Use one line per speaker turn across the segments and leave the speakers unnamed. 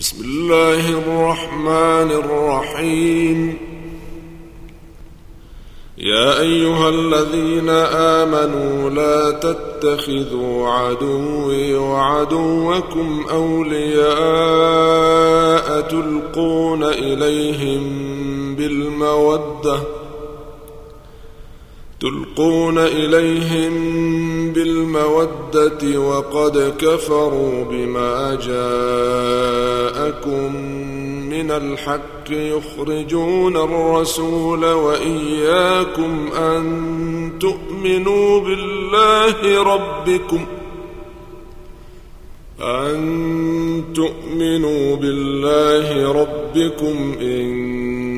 بسم الله الرحمن الرحيم. يا أيها الذين آمنوا لا تتخذوا عدوي وعدوكم أولياء تلقون إليهم بالمودة وقد كفروا بما جاءكم من الحق يخرجون الرسول وإياكم أن تؤمنوا بالله ربكم إن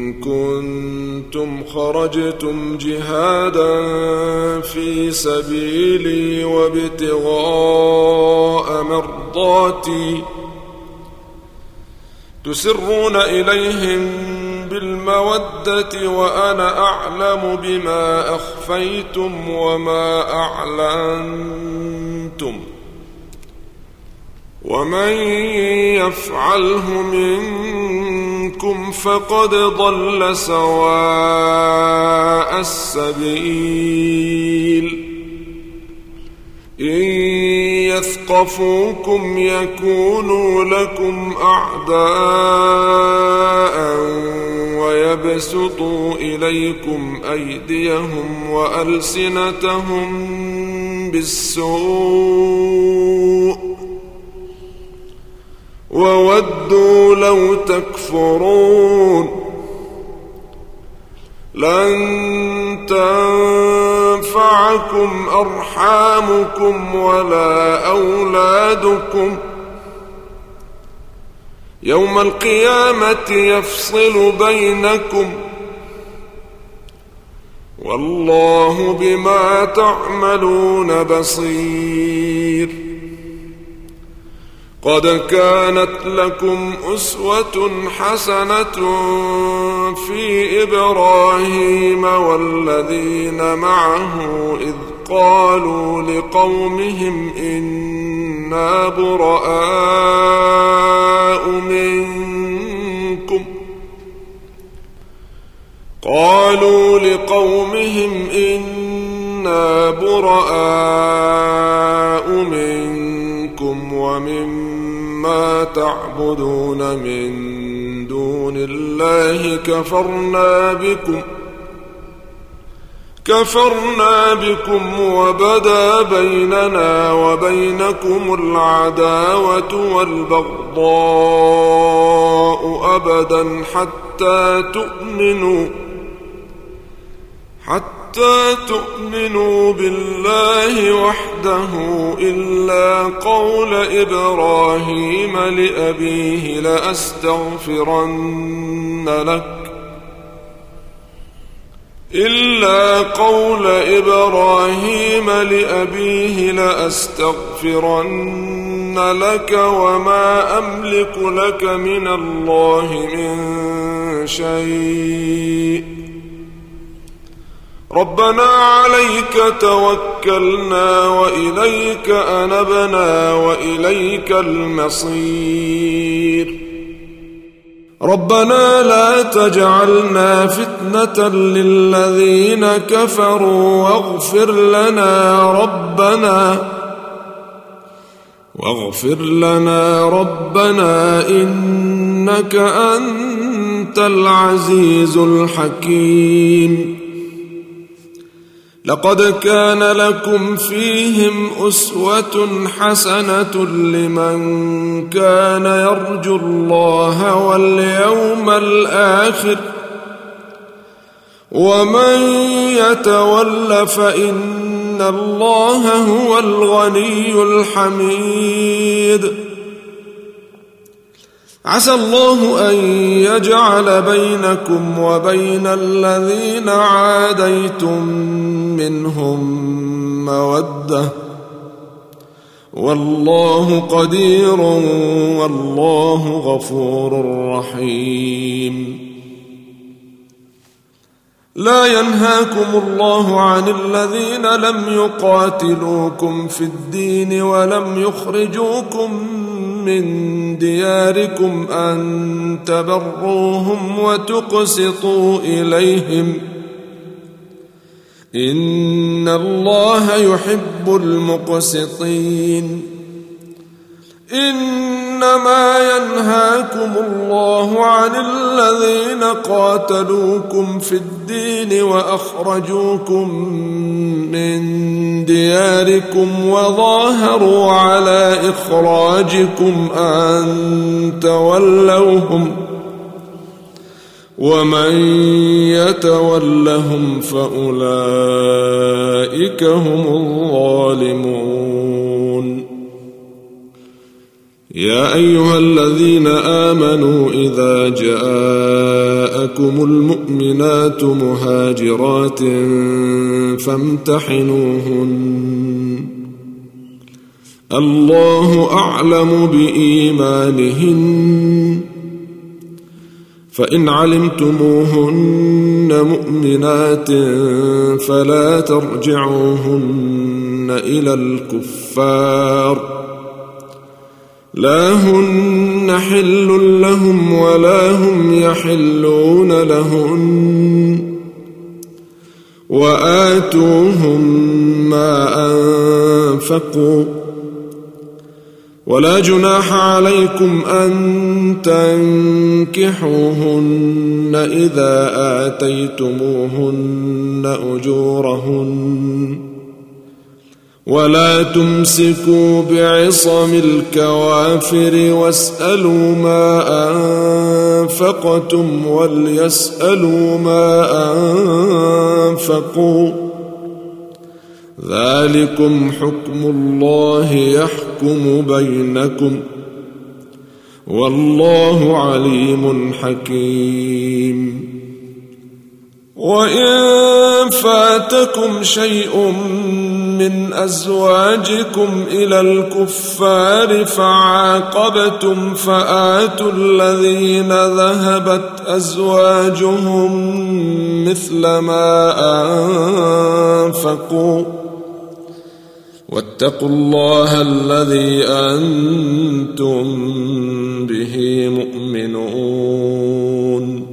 كنتم خرجتم جهادا في سبيلي وابتغاء مرضاتي تسرون إليهم بالمودة وأنا أعلم بما أخفيتم وما أعلنتم ومن يفعله منكم فقد ضل سواء السبيل. إن يثقفوكم يكونوا لكم أعداء ويبسطوا إليكم أيديهم وألسنتهم بالسوء وودوا لو تكفرون. لن تنفعكم أرحامكم ولا أولادكم يوم القيامة يفصل بينكم والله بما تعملون بصير. قد كانت لكم أسوة حسنة في إبراهيم والذين معه إذ قالوا لقومهم إنا براء منكم ومما تعبدون من دون الله كفرنا بكم وبدا بيننا وبينكم العداوة والبغضاء أبدا حتى تؤمنوا بالله وحده إلا قول إبراهيم لأبيه لأستغفرن لك وما أملك لك من الله من شيء ربنا عليك توكلنا وإليك أنبنا وإليك المصير. ربنا لا تجعلنا فتنة للذين كفروا واغفر لنا ربنا إنك أنت العزيز الحكيم. لقد كان لكم فيهم أسوة حسنة لمن كان يرجو الله واليوم الآخر ومن يتول فإن الله هو الغني الحميد. عسى الله أن يجعل بينكم وبين الذين عاديتم منهم مودة والله قدير والله غفور رحيم. لا ينهاكم الله عن الذين لم يقاتلوكم في الدين ولم يخرجوكم من دياركم أن تبروهم وتقسطوا إليهم إن الله يحب المقسطين إنما ينهاكم الله عن الذين قاتلوكم في الدين وأخرجوكم من دياركم وظاهروا على إخراجكم أن تولوهم ومن يتولهم فأولئك هم الظالمون يا أيها الذين آمنوا إذا جاءكم المؤمنات مهاجرات فامتحنوهن الله أعلم بإيمانهن فإن علمتموهن مؤمنات فلا ترجعوهن إلى الكفار لا هن حل لهم ولا هم يحلون لهن وآتوهم ما أنفقوا ولا جناح عليكم أن تنكحوهن إذا آتيتموهن أجورهن ولا تمسكوا بعصم الكوافر واسألوا ما أنفقتم وليسألوا ما أنفقوا ذلكم حكم الله يحكم بينكم والله عليم حكيم وإن فاتكم شيء من أزواجكم إلى الكفار فعاقبتم فآتوا الذين ذهبت أزواجهم مثل ما أنفقوا واتقوا الله الذي أنتم به مؤمنون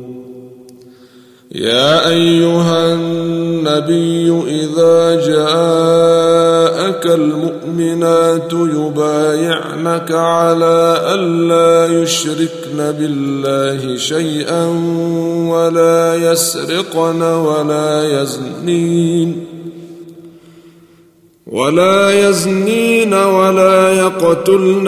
يا أيها النبي إذا جاءك المؤمنات يبايعنك على ألا يشركن بالله شيئا ولا يسرقن ولا يزنين ولا يقتلن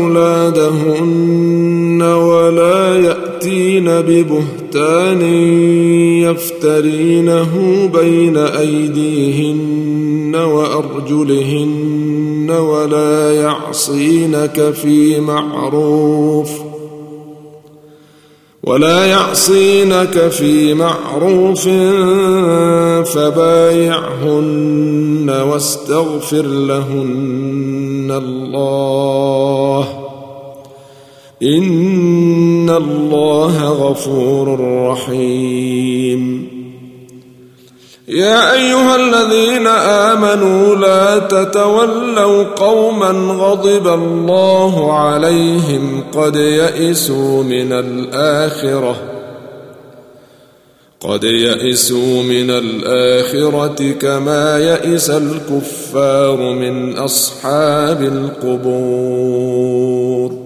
أولادهن ولا يأتين ببهتان يفترينه بين أيديهن وأرجلهن ولا يعصينك في معروف فبايعهن واستغفر لهن الله إن الله غفور رحيم يا أيها الذين آمنوا لا تتولوا قوما غضب الله عليهم قد يئسوا من الآخرة كما يئس الكفار من أصحاب القبور